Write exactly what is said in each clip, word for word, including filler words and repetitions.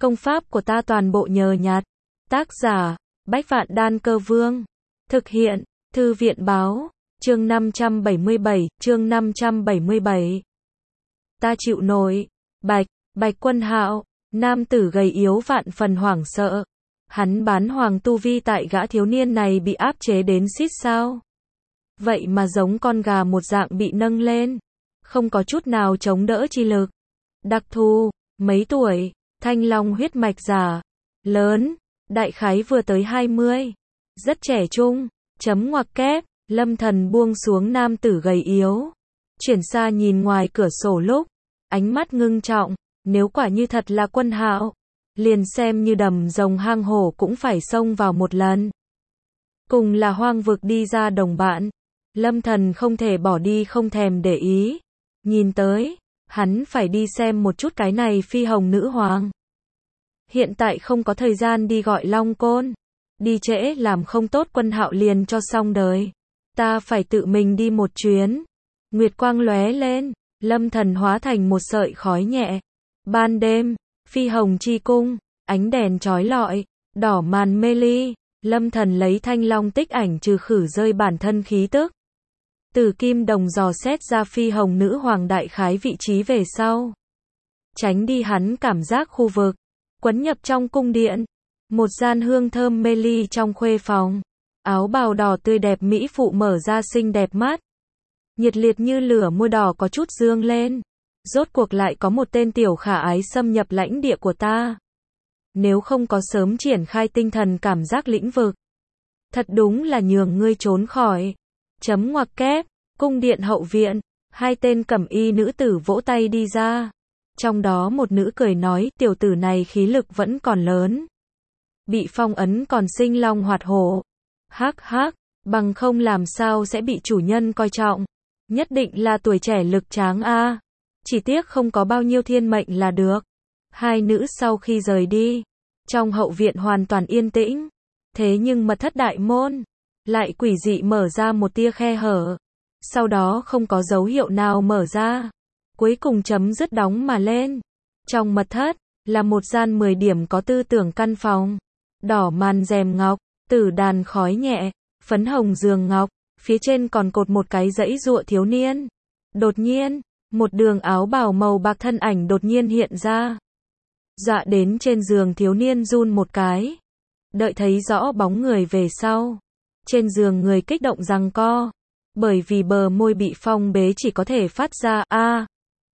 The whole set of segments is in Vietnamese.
Công pháp của ta toàn bộ nhờ nhặt. Tác giả, Bách Vạn Đan Cơ Vương. Thực hiện, Thư viện báo, chương năm trăm bảy mươi bảy, chương năm trăm bảy mươi bảy. Ta chịu nổi. Bạch, Bạch Quân Hạo, nam tử gầy yếu vạn phần hoảng sợ. Hắn bán hoàng tu vi tại gã thiếu niên này bị áp chế đến xít sao. Vậy mà giống con gà một dạng bị nâng lên. Không có chút nào chống đỡ chi lực. Đặc thù, mấy tuổi, thanh long huyết mạch giả. Lớn, đại khái vừa tới hai mươi. Rất trẻ trung, chấm ngoặc kép, Lâm Thần buông xuống nam tử gầy yếu. Chuyển xa nhìn ngoài cửa sổ lúc, ánh mắt ngưng trọng, nếu quả như thật là Quân Hạo, liền xem như đầm rồng hang hổ cũng phải xông vào một lần. Cùng là hoang vực đi ra đồng bạn, Lâm Thần không thể bỏ đi không thèm để ý. Nhìn tới, hắn phải đi xem một chút cái này phi hồng nữ hoàng. Hiện tại không có thời gian đi gọi Long Côn. Đi trễ làm không tốt Quân Hạo liền cho xong đời. Ta phải tự mình đi một chuyến. Nguyệt quang lóe lên, Lâm Thần hóa thành một sợi khói nhẹ. Ban đêm, phi hồng chi cung, ánh đèn chói lọi, đỏ màn mê ly, Lâm Thần lấy thanh long tích ảnh trừ khử rơi bản thân khí tức. Từ kim đồng dò xét ra phi hồng nữ hoàng đại khái vị trí về sau. Tránh đi hắn cảm giác khu vực, quấn nhập trong cung điện. Một gian hương thơm mê ly trong khuê phòng. Áo bào đỏ tươi đẹp mỹ phụ mở ra xinh đẹp mắt. Nhiệt liệt như lửa môi đỏ có chút dương lên. Rốt cuộc lại có một tên tiểu khả ái xâm nhập lãnh địa của ta. Nếu không có sớm triển khai tinh thần cảm giác lĩnh vực. Thật đúng là nhường ngươi trốn khỏi. Chấm ngoặc kép, cung điện hậu viện. Hai tên cẩm y nữ tử vỗ tay đi ra. Trong đó một nữ cười nói tiểu tử này khí lực vẫn còn lớn. Bị phong ấn còn sinh long hoạt hổ. Hắc hắc, bằng không làm sao sẽ bị chủ nhân coi trọng. Nhất định là tuổi trẻ lực tráng a. Chỉ tiếc không có bao nhiêu thiên mệnh là được. Hai nữ sau khi rời đi, trong hậu viện hoàn toàn yên tĩnh. Thế nhưng mật thất đại môn lại quỷ dị mở ra một tia khe hở. Sau đó không có dấu hiệu nào mở ra. Cuối cùng chấm dứt đóng mà lên. Trong mật thất là một gian mười điểm có tư tưởng căn phòng. Đỏ màn rèm ngọc, tử đàn khói nhẹ, phấn hồng giường ngọc, phía trên còn cột một cái dãy giụa thiếu niên. Đột nhiên, một đường áo bào màu bạc thân ảnh đột nhiên hiện ra. Dọa đến trên giường thiếu niên run một cái. Đợi thấy rõ bóng người về sau. Trên giường người kích động giằng co. Bởi vì bờ môi bị phong bế chỉ có thể phát ra a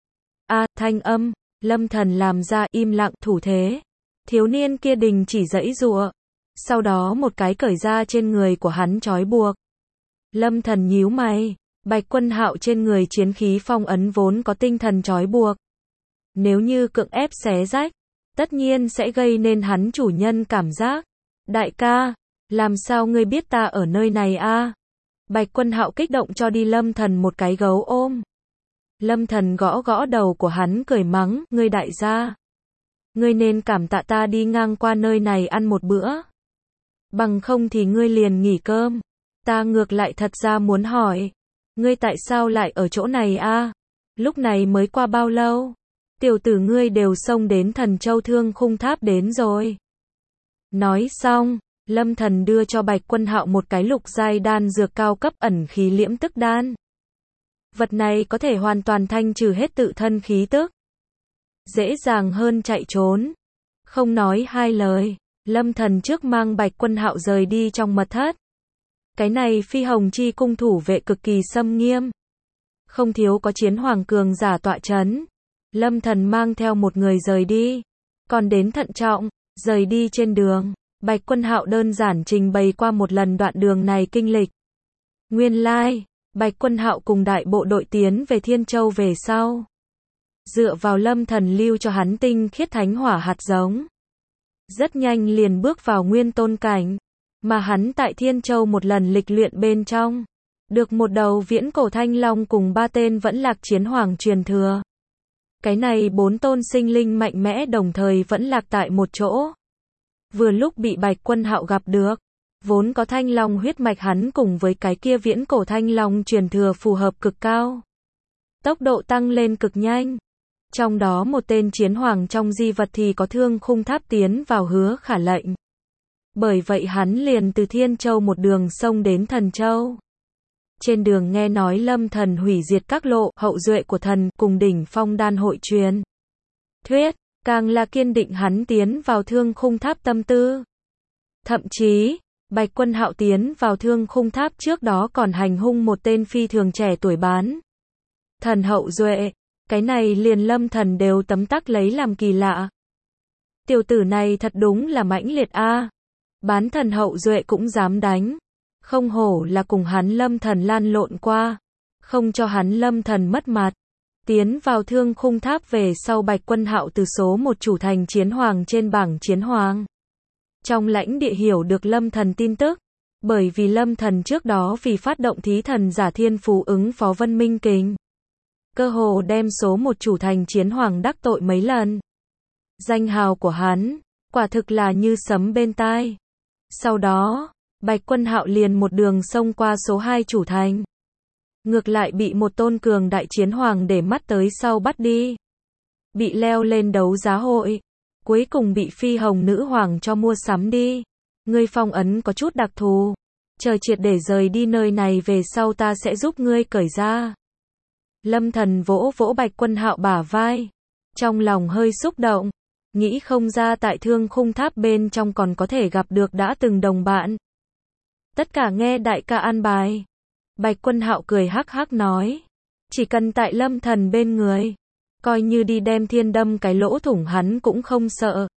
a thanh âm. Lâm Thần làm ra im lặng thủ thế. Thiếu niên kia đình chỉ giãy giụa. Sau đó một cái cởi ra trên người của hắn trói buộc. Lâm Thần nhíu mày. Bạch Quân Hạo trên người chiến khí phong ấn vốn có tinh thần trói buộc. Nếu như cưỡng ép xé rách, tất nhiên sẽ gây nên hắn chủ nhân cảm giác. Đại ca, làm sao ngươi biết ta ở nơi này a? Bạch Quân Hạo kích động cho đi Lâm Thần một cái gấu ôm. Lâm Thần gõ gõ đầu của hắn cười mắng, ngươi đại gia. Ngươi nên cảm tạ ta đi ngang qua nơi này ăn một bữa. Bằng không thì ngươi liền nghỉ cơm. Ta ngược lại thật ra muốn hỏi. Ngươi tại sao lại ở chỗ này a? Lúc này mới qua bao lâu? Tiểu tử ngươi đều xông đến Thần Châu Thương Khung Tháp đến rồi. Nói xong, Lâm Thần đưa cho Bạch Quân Hạo một cái lục giai đan dược cao cấp ẩn khí liễm tức đan. Vật này có thể hoàn toàn thanh trừ hết tự thân khí tức. Dễ dàng hơn chạy trốn. Không nói hai lời, Lâm Thần trước mang Bạch Quân Hạo rời đi trong mật thất. Cái này phi hồng chi cung thủ vệ cực kỳ xâm nghiêm. Không thiếu có chiến hoàng cường giả tọa chấn. Lâm Thần mang theo một người rời đi. Còn đến thận trọng, rời đi trên đường. Bạch Quân Hạo đơn giản trình bày qua một lần đoạn đường này kinh lịch. Nguyên lai, Bạch Quân Hạo cùng đại bộ đội tiến về Thiên Châu về sau. Dựa vào Lâm Thần lưu cho hắn tinh khiết thánh hỏa hạt giống. Rất nhanh liền bước vào nguyên tôn cảnh. Mà hắn tại Thiên Châu một lần lịch luyện bên trong. Được một đầu viễn cổ thanh long cùng ba tên vẫn lạc chiến hoàng truyền thừa. Cái này bốn tôn sinh linh mạnh mẽ đồng thời vẫn lạc tại một chỗ. Vừa lúc bị Bạch Quân Hạo gặp được. Vốn có thanh long huyết mạch hắn cùng với cái kia viễn cổ thanh long truyền thừa phù hợp cực cao. Tốc độ tăng lên cực nhanh. Trong đó một tên chiến hoàng trong di vật thì có Thương Khung Tháp tiến vào Hứa Khả lệnh. Bởi vậy hắn liền từ Thiên Châu một đường sông đến Thần Châu. Trên đường nghe nói Lâm Thần hủy diệt các lộ hậu duệ của thần cùng đỉnh phong đan hội truyền thuyết, càng là kiên định hắn tiến vào Thương Khung Tháp tâm tư. Thậm chí, Bạch Quân Hạo tiến vào Thương Khung Tháp trước đó còn hành hung một tên phi thường trẻ tuổi bán thần hậu duệ, cái này liền Lâm Thần đều tấm tắc lấy làm kỳ lạ. Tiểu tử này thật đúng là mãnh liệt a, bán thần hậu duệ cũng dám đánh, không hổ là cùng hắn Lâm Thần lan lộn qua, không cho hắn Lâm Thần mất mặt. Tiến vào Thương Khung Tháp về sau, Bạch Quân Hạo từ số một chủ thành chiến hoàng trên bảng chiến hoàng trong lãnh địa hiểu được Lâm Thần tin tức, bởi vì Lâm Thần trước đó vì phát động thí thần giả thiên phú ứng phó Vân Minh Kình, cơ hồ đem số một chủ thành chiến hoàng đắc tội mấy lần. Danh hào của hắn, quả thực là như sấm bên tai. Sau đó, Bạch Quân Hạo liền một đường xông qua số hai chủ thành. Ngược lại bị một tôn cường đại chiến hoàng để mắt tới sau bắt đi. Bị leo lên đấu giá hội. Cuối cùng bị phi hồng nữ hoàng cho mua sắm đi. Ngươi phong ấn có chút đặc thù. Chờ triệt để rời đi nơi này về sau ta sẽ giúp ngươi cởi ra. Lâm Thần vỗ vỗ Bạch Quân Hạo bả vai. Trong lòng hơi xúc động. Nghĩ không ra tại Thương Khung Tháp bên trong còn có thể gặp được đã từng đồng bạn. Tất cả nghe đại ca an bài. Bạch Quân Hạo cười hắc hắc nói. Chỉ cần tại Lâm Thần bên người, coi như đi đem thiên đâm cái lỗ thủng hắn cũng không sợ.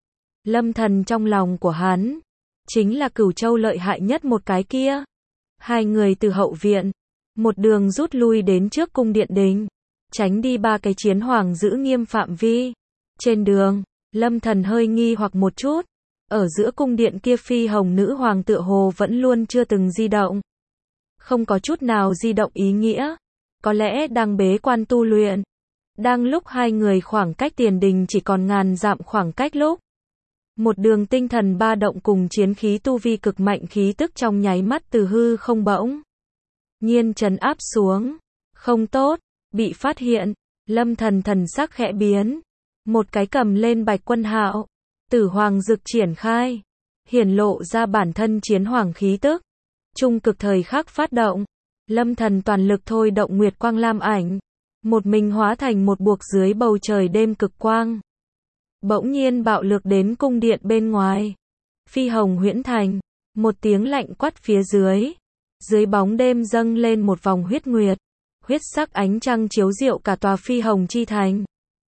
Lâm Thần trong lòng của hắn, chính là Cửu Châu lợi hại nhất một cái kia. Hai người từ hậu viện, một đường rút lui đến trước cung điện đình, tránh đi ba cái chiến hoàng giữ nghiêm phạm vi. Trên đường, Lâm Thần hơi nghi hoặc một chút. Ở giữa cung điện kia phi hồng nữ hoàng tựa hồ vẫn luôn chưa từng di động. Không có chút nào di động ý nghĩa. Có lẽ đang bế quan tu luyện. Đang lúc hai người khoảng cách tiền đình chỉ còn ngàn dặm khoảng cách lúc. Một đường tinh thần ba động cùng chiến khí tu vi cực mạnh khí tức trong nháy mắt từ hư không bỗng nhiên trấn áp xuống. Không tốt, bị phát hiện. Lâm Thần thần sắc khẽ biến. Một cái cầm lên Bạch Quân Hạo. Tử hoàng dực triển khai. Hiển lộ ra bản thân chiến hoàng khí tức. Trung cực thời khắc phát động. Lâm Thần toàn lực thôi động Nguyệt Quang Lam ảnh. Một mình hóa thành một buộc dưới bầu trời đêm cực quang. Bỗng nhiên bạo lực đến cung điện bên ngoài. Phi hồng huyễn thành. Một tiếng lạnh quát phía dưới. Dưới bóng đêm dâng lên một vòng huyết nguyệt. Huyết sắc ánh trăng chiếu rượu cả tòa phi hồng chi thành.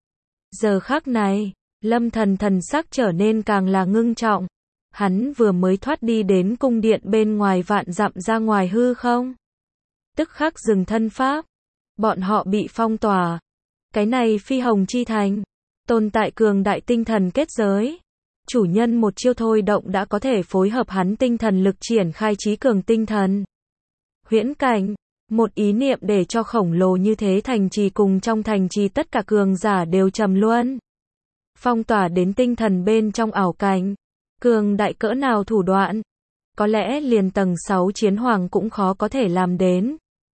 Giờ khắc này, Lâm Thần thần sắc trở nên càng là ngưng trọng. Hắn vừa mới thoát đi đến cung điện bên ngoài vạn dặm ra ngoài hư không. Tức khắc dừng thân pháp. Bọn họ bị phong tỏa. Cái này phi hồng chi thành. Tồn tại cường đại tinh thần kết giới. Chủ nhân một chiêu thôi động đã có thể phối hợp hắn tinh thần lực triển khai trí cường tinh thần. Huyễn cảnh. Một ý niệm để cho khổng lồ như thế thành trì cùng trong thành trì tất cả cường giả đều trầm luân. Phong tỏa đến tinh thần bên trong ảo cảnh. Cường đại cỡ nào thủ đoạn. Có lẽ liền tầng sáu chiến hoàng cũng khó có thể làm đến.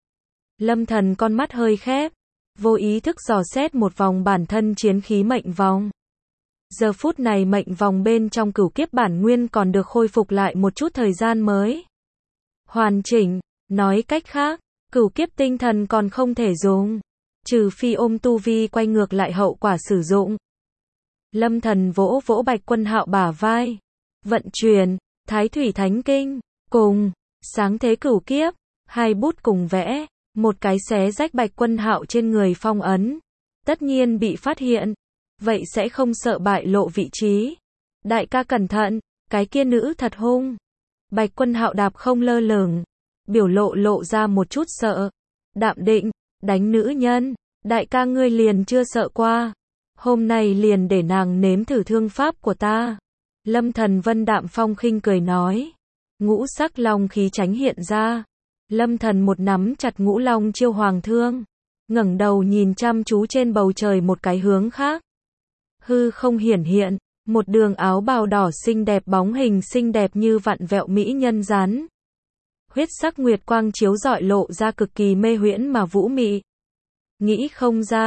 Lâm Thần con mắt hơi khép. Vô ý thức dò xét một vòng bản thân chiến khí mệnh vòng. Giờ phút này mệnh vòng bên trong cửu kiếp bản nguyên còn được khôi phục lại một chút thời gian mới. Hoàn chỉnh. Nói cách khác, cửu kiếp tinh thần còn không thể dùng. Trừ phi ôm tu vi quay ngược lại hậu quả sử dụng. Lâm Thần vỗ vỗ Bạch Quân Hạo bả vai. Vận chuyển, Thái Thủy Thánh Kinh, cùng, sáng thế cửu kiếp, hai bút cùng vẽ, một cái xé rách Bạch Quân Hạo trên người phong ấn. Tất nhiên bị phát hiện, vậy sẽ không sợ bại lộ vị trí. Đại ca cẩn thận, cái kia nữ thật hung. Bạch Quân Hạo đạp không lơ lửng, biểu lộ lộ ra một chút sợ. Đạm định, đánh nữ nhân, đại ca ngươi liền chưa sợ qua. Hôm nay liền để nàng nếm thử thương pháp của ta. Lâm Thần vân đạm phong khinh cười nói. Ngũ sắc long khí tránh hiện ra. Lâm Thần một nắm chặt ngũ long chiêu hoàng thương. Ngẩng đầu nhìn chăm chú trên bầu trời một cái hướng khác. Hư không hiển hiện. Một đường áo bào đỏ xinh đẹp bóng hình xinh đẹp như vặn vẹo mỹ nhân rắn. Huyết sắc nguyệt quang chiếu rọi lộ ra cực kỳ mê huyễn mà vũ mị. Nghĩ không ra.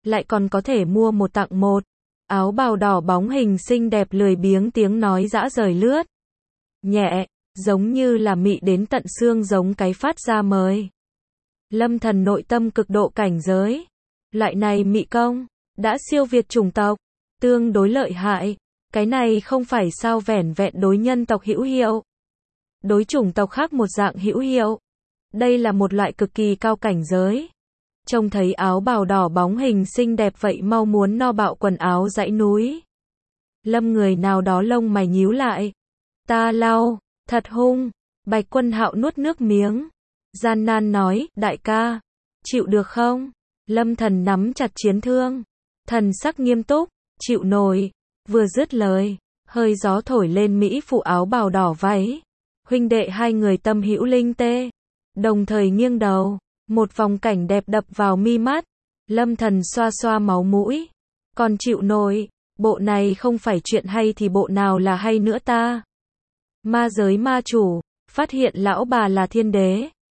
lại còn có thể mua một tặng một. Áo bào đỏ bóng hình xinh đẹp lười biếng tiếng nói dã rời lướt. Nhẹ, giống như là mị đến tận xương giống cái phát ra mời. Lâm Thần nội tâm cực độ cảnh giới. Loại này mị công, đã siêu việt chủng tộc, tương đối lợi hại. Cái này không phải sao vẻn vẹn đối nhân tộc hữu hiệu. Đối chủng tộc khác một dạng hữu hiệu. Đây là một loại cực kỳ cao cảnh giới. Trông thấy áo bào đỏ bóng hình xinh đẹp vậy mau muốn no bạo quần áo dãy núi. Lâm người nào đó lông mày nhíu lại. Ta lau, thật hung. Bạch Quân Hạo nuốt nước miếng. Gian nan nói, đại ca, chịu được không? Lâm Thần nắm chặt chiến thương. Thần sắc nghiêm túc, chịu nổi. Vừa dứt lời, hơi gió thổi lên mỹ phụ áo bào đỏ váy. Huynh đệ hai người tâm hữu linh tê. Đồng thời nghiêng đầu. Một vòng cảnh đẹp đập vào mi mắt. Lâm Thần xoa xoa máu mũi. Còn chịu nổi, bộ này không phải chuyện hay thì bộ nào là hay nữa ta? Ma giới ma chủ, phát hiện lão bà là thiên đế.